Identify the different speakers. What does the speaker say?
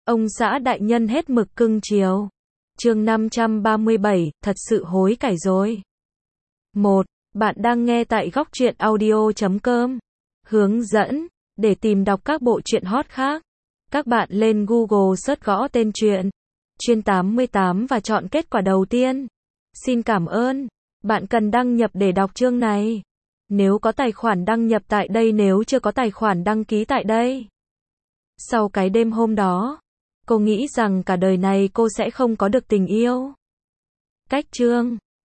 Speaker 1: Ông xã đại nhân hết mực cưng chiều. Chương 537, thật sự hối cải rồi. 1. Bạn đang nghe tại góc truyện audio.com. Hướng dẫn. Để tìm đọc các bộ truyện hot khác, các bạn lên Google search gõ tên truyện Chuyên 88 và chọn kết quả đầu tiên. Xin cảm ơn. Bạn cần đăng nhập để đọc chương này. Nếu có tài khoản đăng nhập tại đây, nếu chưa có tài khoản đăng ký tại đây. Sau cái đêm hôm đó, cô nghĩ rằng cả đời này cô sẽ không có được tình yêu. Cách chương